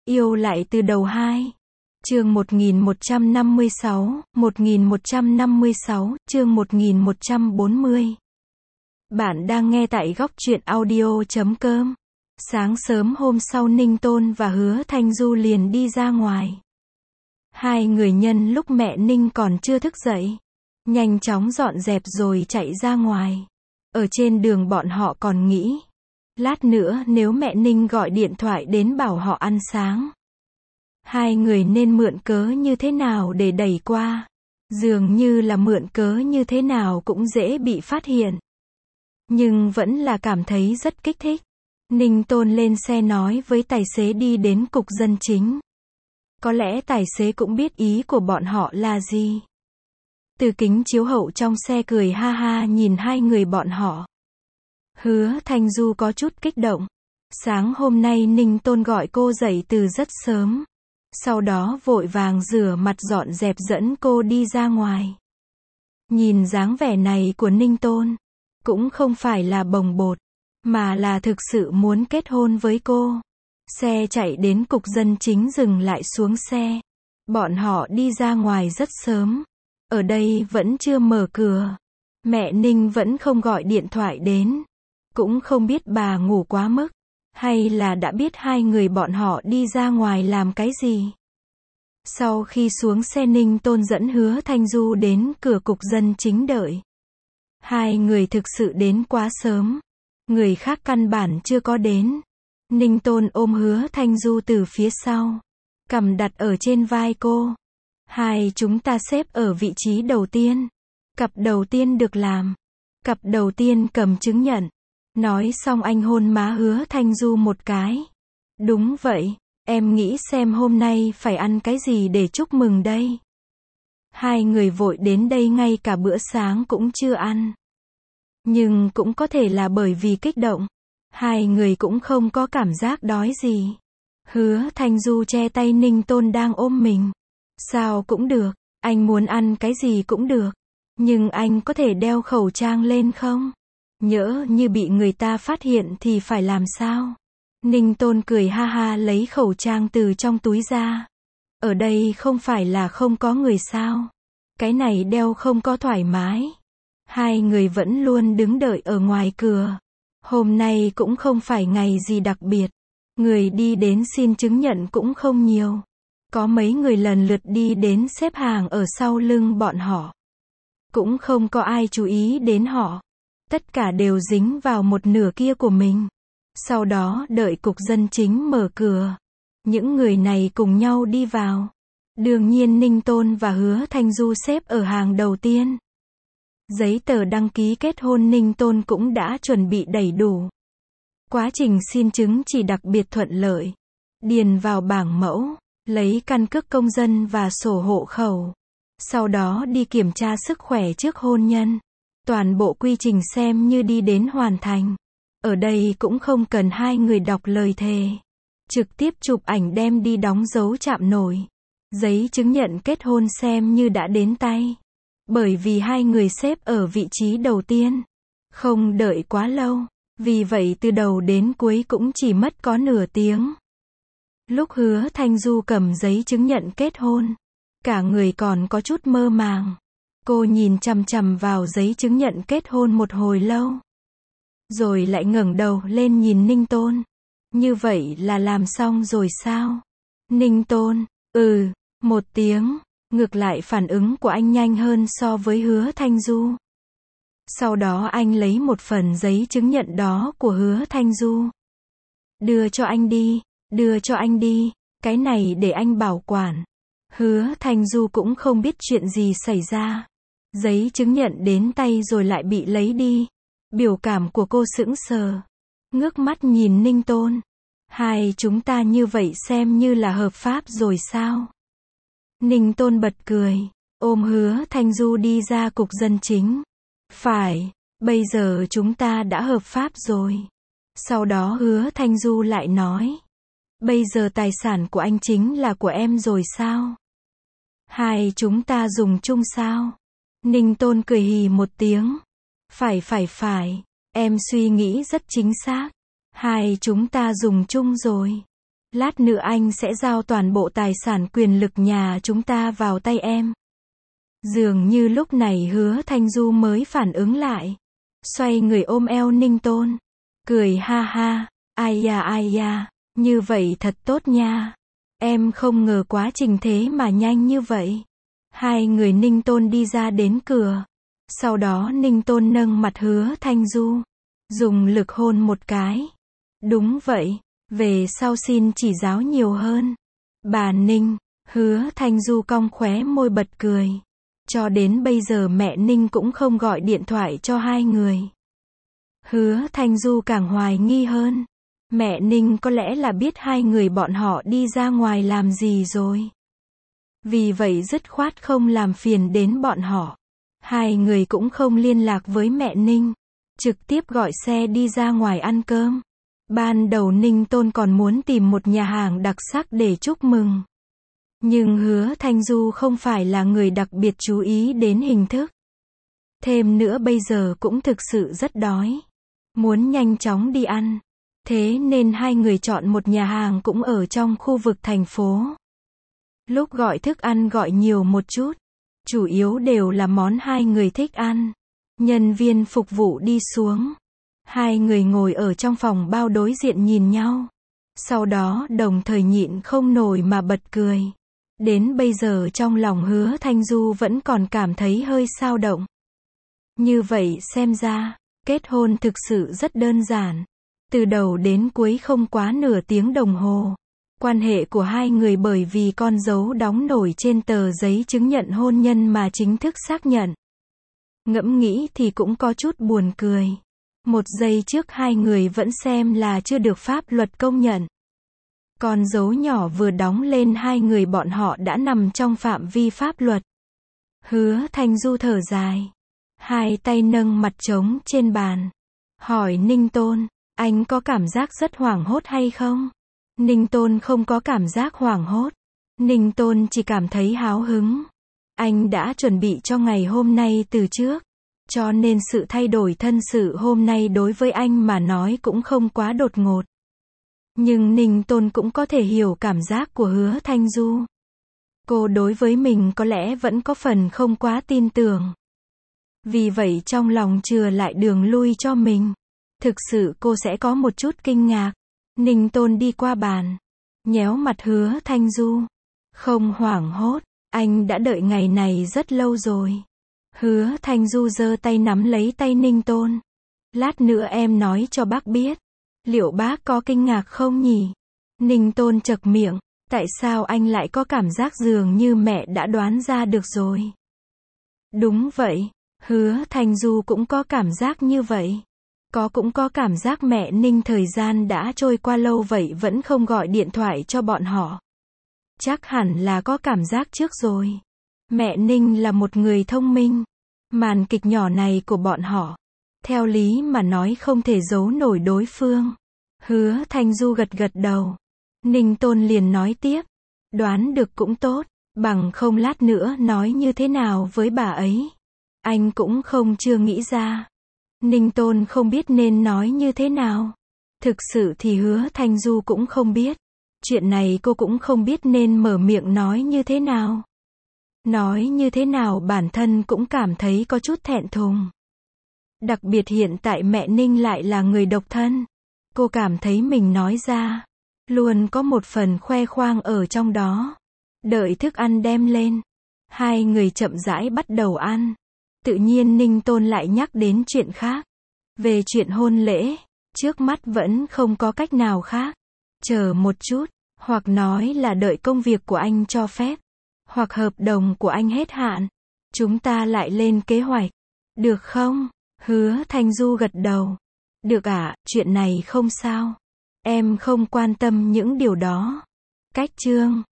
Yêu lại từ đầu 2. Chương 1156, 1156, chương 1140. Bạn đang nghe tại góc truyện audio.com. Sáng sớm hôm sau Ninh Tôn và Hứa Thanh Du liền đi ra ngoài. Hai người nhân lúc mẹ Ninh còn chưa thức dậy, nhanh chóng dọn dẹp rồi chạy ra ngoài. Ở trên đường bọn họ còn nghĩ, lát nữa nếu mẹ Ninh gọi điện thoại đến bảo họ ăn sáng, hai người nên mượn cớ như thế nào để đẩy qua. Dường như là mượn cớ như thế nào cũng dễ bị phát hiện. Nhưng vẫn là cảm thấy rất kích thích. Ninh Tôn lên xe nói với tài xế đi đến cục dân chính. Có lẽ tài xế cũng biết ý của bọn họ là gì. Từ kính chiếu hậu trong xe cười ha ha nhìn hai người bọn họ. Hứa Thanh Du có chút kích động. Sáng hôm nay Ninh Tôn gọi cô dậy từ rất sớm. Sau đó vội vàng rửa mặt dọn dẹp dẫn cô đi ra ngoài. Nhìn dáng vẻ này của Ninh Tôn, cũng không phải là bồng bột, mà là thực sự muốn kết hôn với cô. Xe chạy đến cục dân chính dừng lại xuống xe. Bọn họ đi ra ngoài rất sớm. Ở đây vẫn chưa mở cửa. Mẹ Ninh vẫn không gọi điện thoại đến. Cũng không biết bà ngủ quá mức, hay là đã biết hai người bọn họ đi ra ngoài làm cái gì. Sau khi xuống xe Ninh Tôn dẫn Hứa Thanh Du đến cửa cục dân chính đợi. Hai người thực sự đến quá sớm. Người khác căn bản chưa có đến. Ninh Tôn ôm Hứa Thanh Du từ phía sau, cằm đặt ở trên vai cô. Hai chúng ta xếp ở vị trí đầu tiên. Cặp đầu tiên được làm. Cặp đầu tiên cầm chứng nhận. Nói xong anh hôn má Hứa Thanh Du một cái. Đúng vậy, em nghĩ xem hôm nay phải ăn cái gì để chúc mừng đây. Hai người vội đến đây ngay cả bữa sáng cũng chưa ăn. Nhưng cũng có thể là bởi vì kích động. Hai người cũng không có cảm giác đói gì. Hứa Thanh Du che tay Ninh Tôn đang ôm mình. Sao cũng được, anh muốn ăn cái gì cũng được. Nhưng anh có thể đeo khẩu trang lên không? Nhỡ như bị người ta phát hiện thì phải làm sao? Ninh Tôn cười ha ha lấy khẩu trang từ trong túi ra. Ở đây không phải là không có người sao? Cái này đeo không có thoải mái. Hai người vẫn luôn đứng đợi ở ngoài cửa. Hôm nay cũng không phải ngày gì đặc biệt. Người đi đến xin chứng nhận cũng không nhiều. Có mấy người lần lượt đi đến xếp hàng ở sau lưng bọn họ. Cũng không có ai chú ý đến họ. Tất cả đều dính vào một nửa kia của mình. Sau đó đợi cục dân chính mở cửa. Những người này cùng nhau đi vào. Đương nhiên Ninh Tôn và Hứa Thanh Du xếp ở hàng đầu tiên. Giấy tờ đăng ký kết hôn Ninh Tôn cũng đã chuẩn bị đầy đủ. Quá trình xin chứng chỉ đặc biệt thuận lợi. Điền vào bảng mẫu, lấy căn cước công dân và sổ hộ khẩu. Sau đó đi kiểm tra sức khỏe trước hôn nhân. Toàn bộ quy trình xem như đi đến hoàn thành. Ở đây cũng không cần hai người đọc lời thề. Trực tiếp chụp ảnh đem đi đóng dấu chạm nổi. Giấy chứng nhận kết hôn xem như đã đến tay. Bởi vì hai người xếp ở vị trí đầu tiên. Không đợi quá lâu. Vì vậy từ đầu đến cuối cũng chỉ mất có nửa tiếng. Lúc Hứa Thanh Du cầm giấy chứng nhận kết hôn, cả người còn có chút mơ màng. Cô nhìn chằm chằm vào giấy chứng nhận kết hôn một hồi lâu. Rồi lại ngẩng đầu lên nhìn Ninh Tôn. Như vậy là làm xong rồi sao? Ninh Tôn, một tiếng. Ngược lại phản ứng của anh nhanh hơn so với Hứa Thanh Du. Sau đó anh lấy một phần giấy chứng nhận đó của Hứa Thanh Du. Đưa cho anh đi, đưa cho anh đi, cái này để anh bảo quản. Hứa Thanh Du cũng không biết chuyện gì xảy ra. Giấy chứng nhận đến tay rồi lại bị lấy đi. Biểu cảm của cô sững sờ. Ngước mắt nhìn Ninh Tôn. Hai chúng ta như vậy xem như là hợp pháp rồi sao? Ninh Tôn bật cười, ôm Hứa Thanh Du đi ra cục dân chính. Phải, bây giờ chúng ta đã hợp pháp rồi. Sau đó Hứa Thanh Du lại nói. Bây giờ tài sản của anh chính là của em rồi sao? Hai chúng ta dùng chung sao? Ninh Tôn cười hì một tiếng. Phải, em suy nghĩ rất chính xác. Hai chúng ta dùng chung rồi. Lát nữa anh sẽ giao toàn bộ tài sản quyền lực nhà chúng ta vào tay em. Dường như lúc này Hứa Thanh Du mới phản ứng lại. Xoay người ôm eo Ninh Tôn. Cười ha ha, ai da, như vậy thật tốt nha. Em không ngờ quá trình thế mà nhanh như vậy. Hai người Ninh Tôn đi ra đến cửa. Sau đó Ninh Tôn nâng mặt Hứa Thanh Du. Dùng lực hôn một cái. Đúng vậy, về sau xin chỉ giáo nhiều hơn. Bà Ninh, Hứa Thanh Du cong khóe môi bật cười. Cho đến bây giờ mẹ Ninh cũng không gọi điện thoại cho hai người. Hứa Thanh Du càng hoài nghi hơn. Mẹ Ninh có lẽ là biết hai người bọn họ đi ra ngoài làm gì rồi. Vì vậy dứt khoát không làm phiền đến bọn họ. Hai người cũng không liên lạc với mẹ Ninh. Trực tiếp gọi xe đi ra ngoài ăn cơm. Ban đầu Ninh Tôn còn muốn tìm một nhà hàng đặc sắc để chúc mừng. Nhưng Hứa Thanh Du không phải là người đặc biệt chú ý đến hình thức. Thêm nữa bây giờ cũng thực sự rất đói. Muốn nhanh chóng đi ăn. Thế nên hai người chọn một nhà hàng cũng ở trong khu vực thành phố. Lúc gọi thức ăn gọi nhiều một chút. Chủ yếu đều là món hai người thích ăn. Nhân viên phục vụ đi xuống. Hai người ngồi ở trong phòng bao đối diện nhìn nhau. Sau đó đồng thời nhịn không nổi mà bật cười. Đến bây giờ trong lòng Hứa Thanh Du vẫn còn cảm thấy hơi xao động. Như vậy xem ra, kết hôn thực sự rất đơn giản. Từ đầu đến cuối không quá nửa tiếng đồng hồ. Quan hệ của hai người bởi vì con dấu đóng nổi trên tờ giấy chứng nhận hôn nhân mà chính thức xác nhận. Ngẫm nghĩ thì cũng có chút buồn cười. Một giây trước hai người vẫn xem là chưa được pháp luật công nhận. Con dấu nhỏ vừa đóng lên hai người bọn họ đã nằm trong phạm vi pháp luật. Hứa Thanh Du thở dài. Hai tay nâng mặt trống trên bàn. Hỏi Ninh Tôn, anh có cảm giác rất hoảng hốt hay không? Ninh Tôn không có cảm giác hoảng hốt. Ninh Tôn chỉ cảm thấy háo hứng. Anh đã chuẩn bị cho ngày hôm nay từ trước. Cho nên sự thay đổi thân sự hôm nay đối với anh mà nói cũng không quá đột ngột. Nhưng Ninh Tôn cũng có thể hiểu cảm giác của Hứa Thanh Du. Cô đối với mình có lẽ vẫn có phần không quá tin tưởng. Vì vậy trong lòng chừa lại đường lui cho mình. Thực sự cô sẽ có một chút kinh ngạc. Ninh Tôn đi qua bàn. Nhéo mặt Hứa Thanh Du. Không hoảng hốt. Anh đã đợi ngày này rất lâu rồi. Hứa Thanh Du giơ tay nắm lấy tay Ninh Tôn. Lát nữa em nói cho bác biết. Liệu bác có kinh ngạc không nhỉ? Ninh Tôn chậc miệng. Tại sao anh lại có cảm giác dường như mẹ đã đoán ra được rồi? Đúng vậy. Hứa Thanh Du cũng có cảm giác như vậy. Cũng có cảm giác mẹ Ninh thời gian đã trôi qua lâu vậy vẫn không gọi điện thoại cho bọn họ. Chắc hẳn là có cảm giác trước rồi. Mẹ Ninh là một người thông minh. Màn kịch nhỏ này của bọn họ, theo lý mà nói không thể giấu nổi đối phương. Hứa Thanh Du gật gật đầu. Ninh Tôn liền nói tiếp. Đoán được cũng tốt, bằng không lát nữa nói như thế nào với bà ấy. Anh cũng chưa nghĩ ra. Ninh Tôn không biết nên nói như thế nào. Thực sự thì Hứa Thanh Du cũng không biết. Chuyện này cô cũng không biết nên mở miệng nói như thế nào. Nói như thế nào bản thân cũng cảm thấy có chút thẹn thùng. Đặc biệt hiện tại mẹ Ninh lại là người độc thân. Cô cảm thấy mình nói ra, luôn có một phần khoe khoang ở trong đó. Đợi thức ăn đem lên. Hai người chậm rãi bắt đầu ăn. Tự nhiên Ninh Tôn lại nhắc đến chuyện khác. Về chuyện hôn lễ, trước mắt vẫn không có cách nào khác. Chờ một chút, hoặc nói là đợi công việc của anh cho phép. Hoặc hợp đồng của anh hết hạn. Chúng ta lại lên kế hoạch. Được không? Hứa Thanh Du gật đầu. Được ạ, chuyện này không sao. Em không quan tâm những điều đó. Cách chương